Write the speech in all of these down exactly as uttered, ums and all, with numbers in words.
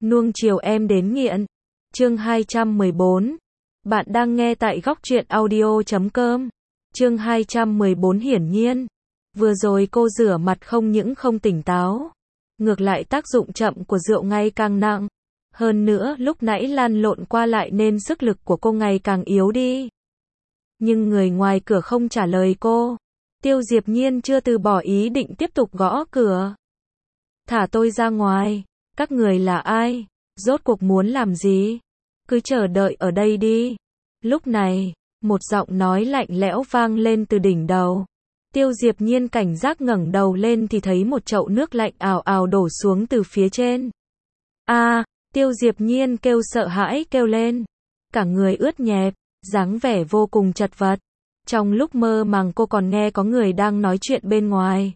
Nuông chiều em đến nghiện. Chương hai trăm mười bốn. Bạn đang nghe tại góc truyện audio chấm com. Chương hai trăm mười bốn hiển nhiên. Vừa rồi cô rửa mặt không những không tỉnh táo. Ngược lại tác dụng chậm của rượu ngày càng nặng. Hơn nữa lúc nãy lăn lộn qua lại nên sức lực của cô ngày càng yếu đi. Nhưng người ngoài cửa không trả lời cô. Tiêu Diệp Nhiên chưa từ bỏ ý định tiếp tục gõ cửa. Thả tôi ra ngoài. Các người là ai? Rốt cuộc muốn làm gì? Cứ chờ đợi ở đây đi. Lúc này, một giọng nói lạnh lẽo vang lên từ đỉnh đầu. Tiêu Diệp Nhiên cảnh giác ngẩng đầu lên thì thấy một chậu nước lạnh ào ào đổ xuống từ phía trên. A, à, Tiêu Diệp Nhiên kêu sợ hãi kêu lên. Cả người ướt nhẹp, dáng vẻ vô cùng chật vật. Trong lúc mơ màng cô còn nghe có người đang nói chuyện bên ngoài.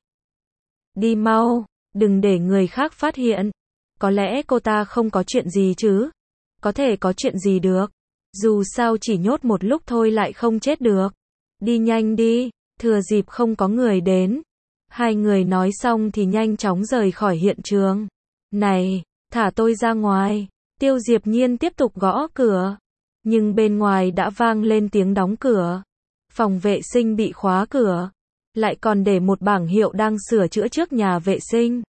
Đi mau, đừng để người khác phát hiện. Có lẽ cô ta không có chuyện gì chứ? Có thể có chuyện gì được? Dù sao chỉ nhốt một lúc thôi lại không chết được. Đi nhanh đi, thừa dịp không có người đến. Hai người nói xong thì nhanh chóng rời khỏi hiện trường. Này, thả tôi ra ngoài. Tiêu Diệp Nhiên tiếp tục gõ cửa. Nhưng bên ngoài đã vang lên tiếng đóng cửa. Phòng vệ sinh bị khóa cửa. Lại còn để một bảng hiệu đang sửa chữa trước nhà vệ sinh.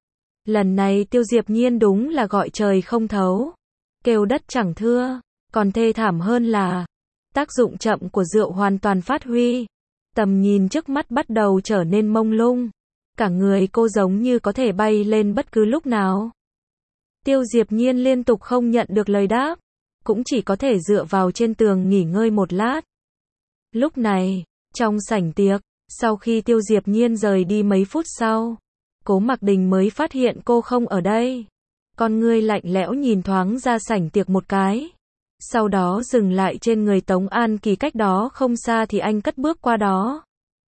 Lần này Tiêu Diệp Nhiên đúng là gọi trời không thấu. Kêu đất chẳng thưa. Còn thê thảm hơn là tác dụng chậm của rượu hoàn toàn phát huy. Tầm nhìn trước mắt bắt đầu trở nên mông lung. Cả người cô giống như có thể bay lên bất cứ lúc nào. Tiêu Diệp Nhiên liên tục không nhận được lời đáp. Cũng chỉ có thể dựa vào trên tường nghỉ ngơi một lát. Lúc này, trong sảnh tiệc, sau khi Tiêu Diệp Nhiên rời đi mấy phút sau, Cố Mặc Đình mới phát hiện cô không ở đây. Con ngươi lạnh lẽo nhìn thoáng ra sảnh tiệc một cái. Sau đó dừng lại trên người Tống An Kỳ cách đó không xa thì anh cất bước qua đó.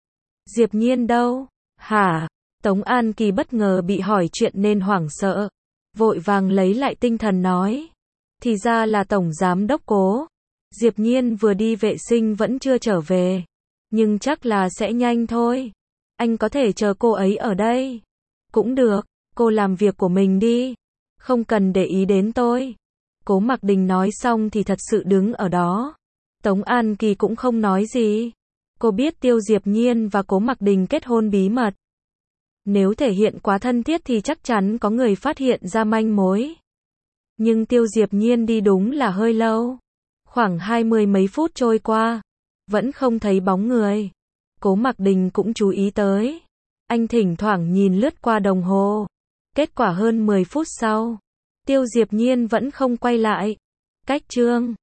Diệp Nhiên đâu? Hả? Tống An Kỳ bất ngờ bị hỏi chuyện nên hoảng sợ. Vội vàng lấy lại tinh thần nói. Thì ra là Tổng Giám Đốc Cố. Diệp Nhiên vừa đi vệ sinh vẫn chưa trở về. Nhưng chắc là sẽ nhanh thôi. Anh có thể chờ cô ấy ở đây. Cũng được, cô làm việc của mình đi. Không cần để ý đến tôi. Cố Mặc Đình nói xong thì thật sự đứng ở đó. Tống An Kỳ cũng không nói gì. Cô biết Tiêu Diệp Nhiên và Cố Mặc Đình kết hôn bí mật. Nếu thể hiện quá thân thiết thì chắc chắn có người phát hiện ra manh mối. Nhưng Tiêu Diệp Nhiên đi đúng là hơi lâu. Khoảng hai mươi mấy phút trôi qua. Vẫn không thấy bóng người. Cố Mặc Đình cũng chú ý tới. Anh thỉnh thoảng nhìn lướt qua đồng hồ. Kết quả hơn mười phút sau. Tiêu Diệp Nhiên vẫn không quay lại. Cách chương